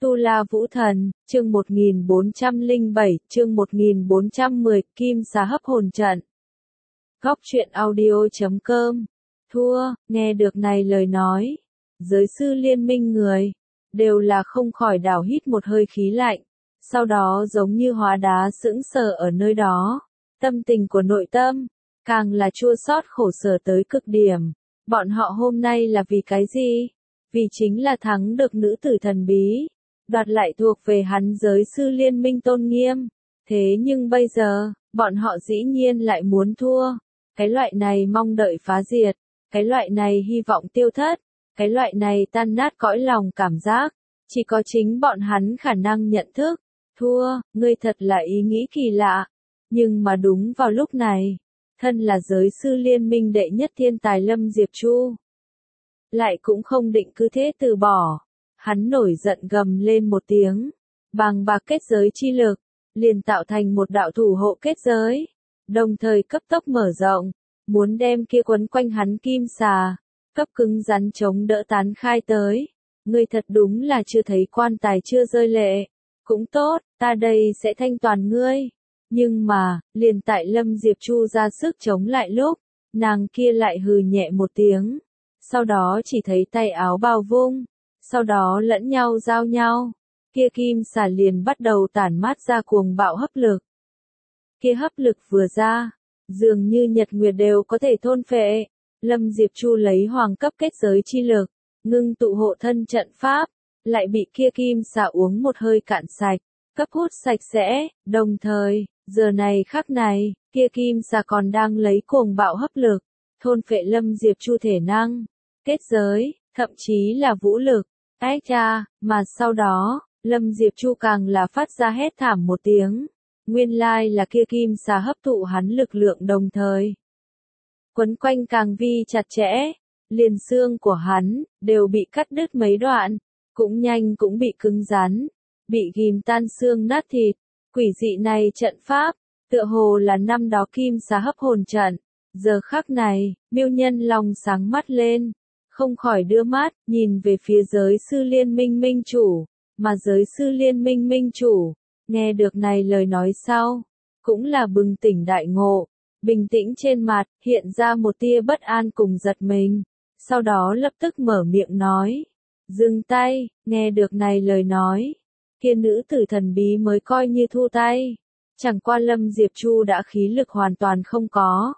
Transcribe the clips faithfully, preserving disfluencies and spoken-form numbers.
Tu La Vũ Thần, chương một nghìn bốn trăm lẻ bảy, chương một nghìn bốn trăm mười, Kim Xà hấp hồn trận. Góc truyện audio chấm com. Thua, nghe được này lời nói. Giới sư liên minh người, đều là không khỏi đảo hít một hơi khí lạnh. Sau đó giống như hóa đá sững sờ ở nơi đó. Tâm tình của nội tâm, càng là chua xót khổ sở tới cực điểm. Bọn họ hôm nay là vì cái gì? Vì chính là thắng được nữ tử thần bí. Đoạt lại thuộc về hắn giới sư liên minh tôn nghiêm. Thế nhưng bây giờ, bọn họ dĩ nhiên lại muốn thua. Cái loại này mong đợi phá diệt, cái loại này hy vọng tiêu thất, cái loại này tan nát cõi lòng cảm giác, chỉ có chính bọn hắn khả năng nhận thức. Thua, ngươi thật là ý nghĩ kỳ lạ. Nhưng mà đúng vào lúc này, thân là giới sư liên minh đệ nhất thiên tài Lâm Diệp Chu, lại cũng không định cứ thế từ bỏ. Hắn nổi giận gầm lên một tiếng, bằng bạc kết giới chi lực, liền tạo thành một đạo thủ hộ kết giới, đồng thời cấp tốc mở rộng, muốn đem kia quấn quanh hắn kim xà, cấp cứng rắn chống đỡ tán khai tới. Ngươi thật đúng là chưa thấy quan tài chưa rơi lệ. Cũng tốt, ta đây sẽ thanh toàn ngươi. Nhưng mà, liền tại Lâm Diệp Chu ra sức chống lại lúc, nàng kia lại hừ nhẹ một tiếng. Sau đó chỉ thấy tay áo bao vung. Sau đó lẫn nhau giao nhau, kia kim xà liền bắt đầu tản mát ra cuồng bạo hấp lực. Kia hấp lực vừa ra, dường như nhật nguyệt đều có thể thôn phệ. Lâm Diệp Chu lấy hoàng cấp kết giới chi lực, ngưng tụ hộ thân trận pháp, lại bị kia kim xà uống một hơi cạn sạch, cấp hút sạch sẽ, đồng thời, giờ này khắc này, kia kim xà còn đang lấy cuồng bạo hấp lực, thôn phệ Lâm Diệp Chu thể năng, kết giới, thậm chí là vũ lực. Ách cha, mà sau đó, Lâm Diệp Chu càng là phát ra hét thảm một tiếng. Nguyên lai là kia kim xà hấp thụ hắn lực lượng đồng thời. Quấn quanh càng vi chặt chẽ, liền xương của hắn, đều bị cắt đứt mấy đoạn, cũng nhanh cũng bị cứng rắn, bị ghim tan xương nát thịt. Quỷ dị này trận pháp, tựa hồ là năm đó kim xà hấp hồn trận. Giờ khắc này, Miêu Nhân lòng sáng mắt lên. Không khỏi đưa mắt, nhìn về phía giới sư liên minh minh chủ, mà giới sư liên minh minh chủ, nghe được này lời nói sau, cũng là bừng tỉnh đại ngộ, bình tĩnh trên mặt, hiện ra một tia bất an cùng giật mình, sau đó lập tức mở miệng nói, dừng tay, nghe được này lời nói, kia nữ tử thần bí mới coi như thu tay, chẳng qua Lâm Diệp Chu đã khí lực hoàn toàn không có.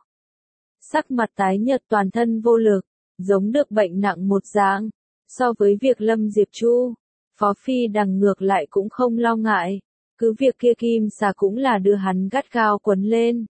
Sắc mặt tái nhợt toàn thân vô lực. Giống được bệnh nặng một dạng. So với việc Lâm Diệp Chu, Phó Phi Đằng ngược lại cũng không lo ngại. Cứ việc kia kim xà cũng là đưa hắn gắt gao quấn lên.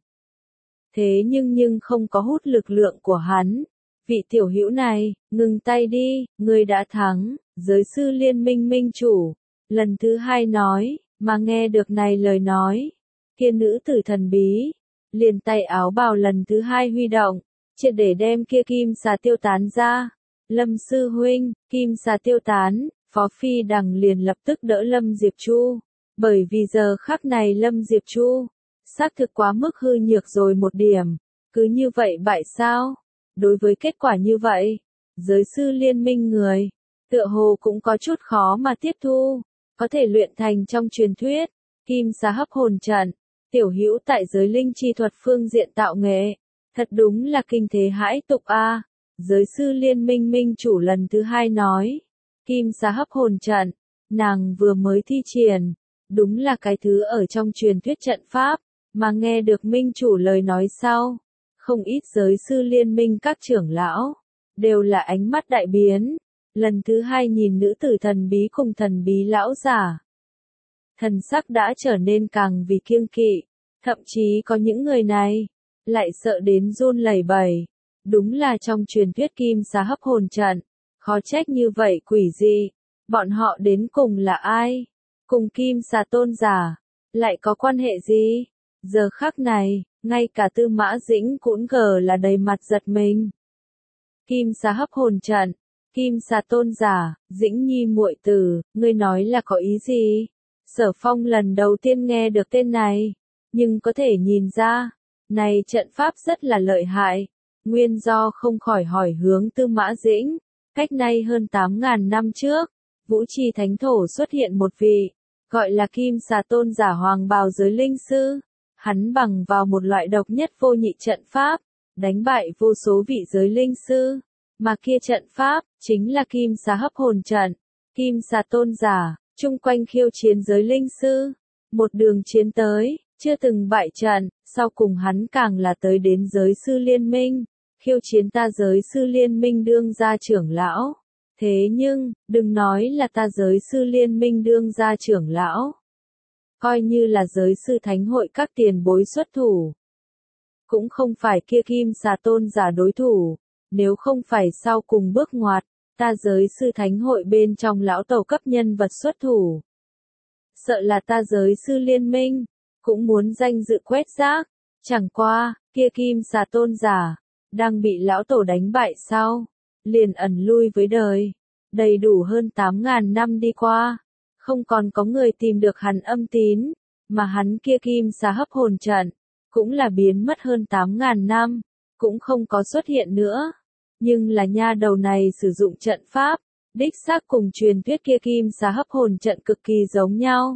Thế nhưng nhưng không có hút lực lượng của hắn. Vị tiểu hữu này, ngừng tay đi, ngươi đã thắng. Giới sư liên minh minh chủ. Lần thứ hai nói, mà nghe được này lời nói. Kia nữ tử thần bí. Liền tay áo bào lần thứ hai huy động. Triệt để đem kia kim xà tiêu tán ra. Lâm sư huynh, kim xà tiêu tán, Phó Phi Đằng liền lập tức đỡ Lâm Diệp Chu. Bởi vì giờ khắc này Lâm Diệp Chu, xác thực quá mức hư nhược rồi một điểm. Cứ như vậy bại sao? Đối với kết quả như vậy, giới sư liên minh người, tựa hồ cũng có chút khó mà tiếp thu. Có thể luyện thành trong truyền thuyết, kim xà hấp hồn trận, tiểu hữu tại giới linh chi thuật phương diện tạo nghệ. Thật đúng là kinh thế hãi tục a. À. Giới sư liên minh minh chủ lần thứ hai nói. Kim xà hấp hồn trận. Nàng vừa mới thi triển. Đúng là cái thứ ở trong truyền thuyết trận pháp. Mà nghe được minh chủ lời nói sau. Không ít giới sư liên minh các trưởng lão. Đều là ánh mắt đại biến. Lần thứ hai nhìn nữ tử thần bí cùng thần bí lão giả. Thần sắc đã trở nên càng vì kiêng kỵ. Thậm chí có những người này. Lại sợ đến run lẩy bẩy. Đúng là trong truyền thuyết kim xà hấp hồn trận. Khó trách như vậy quỷ dị. Bọn họ đến cùng là ai? Cùng kim xà tôn giả. Lại có quan hệ gì? Giờ khắc này, ngay cả Tư Mã Dĩnh cũng gờ là đầy mặt giật mình. Kim xà hấp hồn trận. Kim xà tôn giả, Dĩnh nhi muội tử, ngươi nói là có ý gì? Sở Phong lần đầu tiên nghe được tên này. Nhưng có thể nhìn ra. Này trận pháp rất là lợi hại, nguyên do không khỏi hỏi hướng Tư Mã Dĩnh, cách nay hơn tám ngàn năm trước, Vũ Trì Thánh Thổ xuất hiện một vị, gọi là Kim Xà Tôn giả hoàng bào giới linh sư. Hắn bằng vào một loại độc nhất vô nhị trận pháp, đánh bại vô số vị giới linh sư, mà kia trận pháp, chính là Kim Xà hấp hồn trận. Kim Xà Tôn giả, chung quanh khiêu chiến giới linh sư, một đường chiến tới, chưa từng bại trận, sau cùng hắn càng là tới đến giới sư liên minh, khiêu chiến ta giới sư liên minh đương gia trưởng lão. Thế nhưng, đừng nói là ta giới sư liên minh đương gia trưởng lão. Coi như là giới sư thánh hội các tiền bối xuất thủ. Cũng không phải kia Kim Xà Tôn giả đối thủ, nếu không phải sau cùng bước ngoặt, ta giới sư thánh hội bên trong lão tổ cấp nhân vật xuất thủ. Sợ là ta giới sư liên minh, cũng muốn danh dự quét rác, chẳng qua, kia Kim Xà Tôn giả, đang bị lão tổ đánh bại sau, liền ẩn lui với đời, đầy đủ hơn tám ngàn năm đi qua, không còn có người tìm được hắn âm tín, mà hắn kia Kim Xà hấp hồn trận, cũng là biến mất hơn tám ngàn năm, cũng không có xuất hiện nữa, nhưng là nha đầu này sử dụng trận pháp, đích xác cùng truyền thuyết kia Kim Xà hấp hồn trận cực kỳ giống nhau.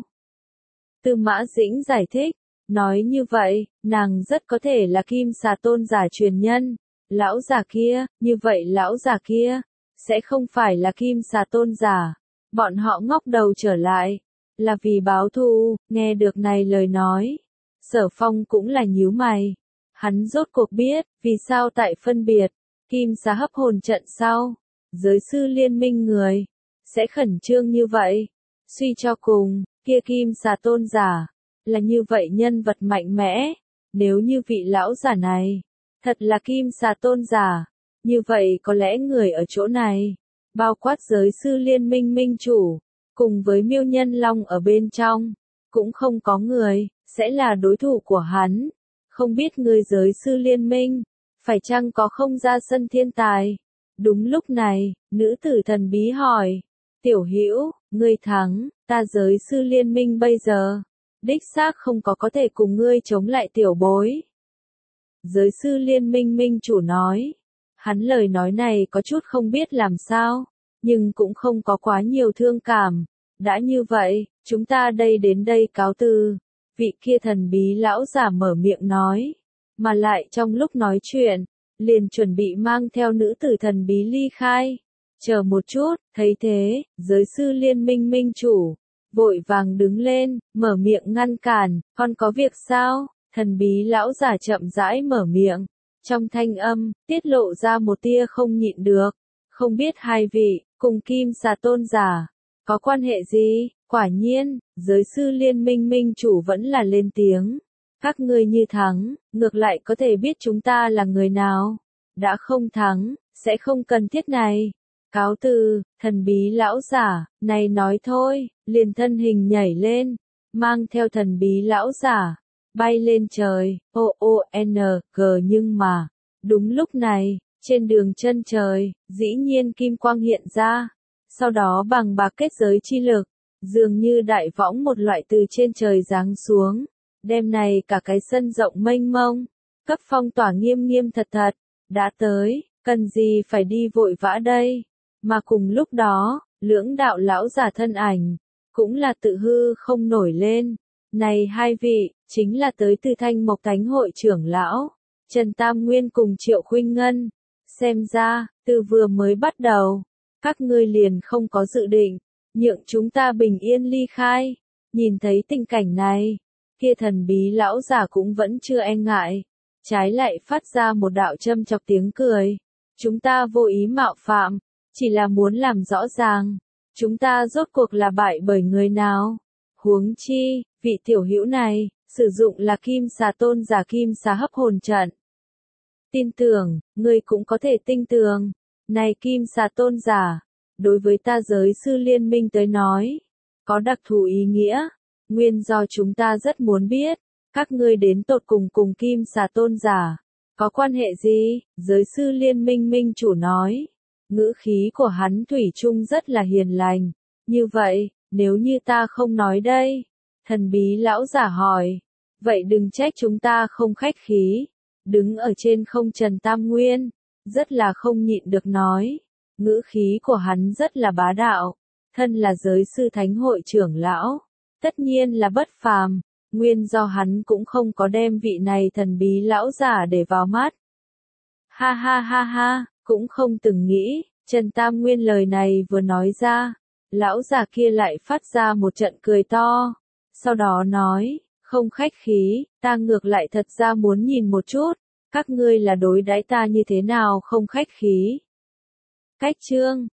Tư Mã Dĩnh giải thích, nói như vậy, nàng rất có thể là Kim Xà Tôn giả truyền nhân. Lão già kia, như vậy lão già kia, sẽ không phải là Kim Xà Tôn giả. Bọn họ ngóc đầu trở lại, là vì báo thù. Nghe được này lời nói, Sở Phong cũng là nhíu mày. Hắn rốt cuộc biết, vì sao tại phân biệt, Kim Xà hấp hồn trận sau, giới sư liên minh người, sẽ khẩn trương như vậy. Suy cho cùng, kia Kim Xà Tôn giả, là như vậy nhân vật mạnh mẽ, nếu như vị lão giả này, thật là Kim Xà Tôn giả, như vậy có lẽ người ở chỗ này, bao quát giới sư liên minh minh chủ, cùng với Miêu Nhân Long ở bên trong, cũng không có người, sẽ là đối thủ của hắn. Không biết người giới sư liên minh, phải chăng có không ra sân thiên tài? Đúng lúc này, nữ tử thần bí hỏi, tiểu hữu, ngươi thắng, ta giới sư liên minh bây giờ, đích xác không có có thể cùng ngươi chống lại tiểu bối. Giới sư liên minh minh chủ nói, hắn lời nói này có chút không biết làm sao, nhưng cũng không có quá nhiều thương cảm. Đã như vậy, chúng ta đây đến đây cáo từ. Vị kia thần bí lão giả mở miệng nói, mà lại trong lúc nói chuyện, liền chuẩn bị mang theo nữ tử thần bí ly khai. Chờ một chút, thấy thế, giới sư liên minh minh chủ, vội vàng đứng lên, mở miệng ngăn cản, còn có việc sao? Thần bí lão giả chậm rãi mở miệng, trong thanh âm, tiết lộ ra một tia không nhịn được, không biết hai vị, cùng Kim Xà Tôn giả, có quan hệ gì? Quả nhiên, giới sư liên minh minh chủ vẫn là lên tiếng, các ngươi như thắng, ngược lại có thể biết chúng ta là người nào, đã không thắng, sẽ không cần thiết này. Cáo từ, thần bí lão giả, này nói thôi, liền thân hình nhảy lên, mang theo thần bí lão giả, bay lên trời, o o n g nhưng mà, đúng lúc này, trên đường chân trời, dĩ nhiên kim quang hiện ra, sau đó bằng bạc kết giới chi lực, dường như đại võng một loại từ trên trời giáng xuống, đêm này cả cái sân rộng mênh mông, cấp phong tỏa nghiêm nghiêm thật thật, đã tới, cần gì phải đi vội vã đây. Mà cùng lúc đó, lưỡng đạo lão giả thân ảnh, cũng là tự hư không nổi lên. Này hai vị, chính là tới từ Thanh Mộc Thánh hội trưởng lão, Trần Tam Nguyên cùng Triệu Khuynh Ngân. Xem ra, từ vừa mới bắt đầu, các ngươi liền không có dự định, nhượng chúng ta bình yên ly khai. Nhìn thấy tình cảnh này, kia thần bí lão giả cũng vẫn chưa e ngại, trái lại phát ra một đạo châm chọc tiếng cười. Chúng ta vô ý mạo phạm, chỉ là muốn làm rõ ràng, chúng ta rốt cuộc là bại bởi người nào. Huống chi, vị tiểu hữu này, sử dụng là Kim Xà Tôn giả Kim Xà hấp hồn trận. Tin tưởng, ngươi cũng có thể tin tưởng. Này Kim Xà Tôn giả, đối với ta giới sư liên minh tới nói, có đặc thù ý nghĩa, nguyên do chúng ta rất muốn biết, các ngươi đến tột cùng cùng Kim Xà Tôn giả, có quan hệ gì? Giới sư liên minh minh chủ nói, ngữ khí của hắn thủy chung rất là hiền lành. Như vậy, nếu như ta không nói đây, thần bí lão giả hỏi, vậy đừng trách chúng ta không khách khí. Đứng ở trên không Trần Tam Nguyên, rất là không nhịn được nói, ngữ khí của hắn rất là bá đạo, thân là giới sư thánh hội trưởng lão, tất nhiên là bất phàm, nguyên do hắn cũng không có đem vị này thần bí lão giả để vào mắt. Ha ha ha ha, cũng không từng nghĩ, Trần Tam Nguyên lời này vừa nói ra, lão già kia lại phát ra một trận cười to, sau đó nói, không khách khí, ta ngược lại thật ra muốn nhìn một chút, các ngươi là đối đãi ta như thế nào không khách khí. Cách chương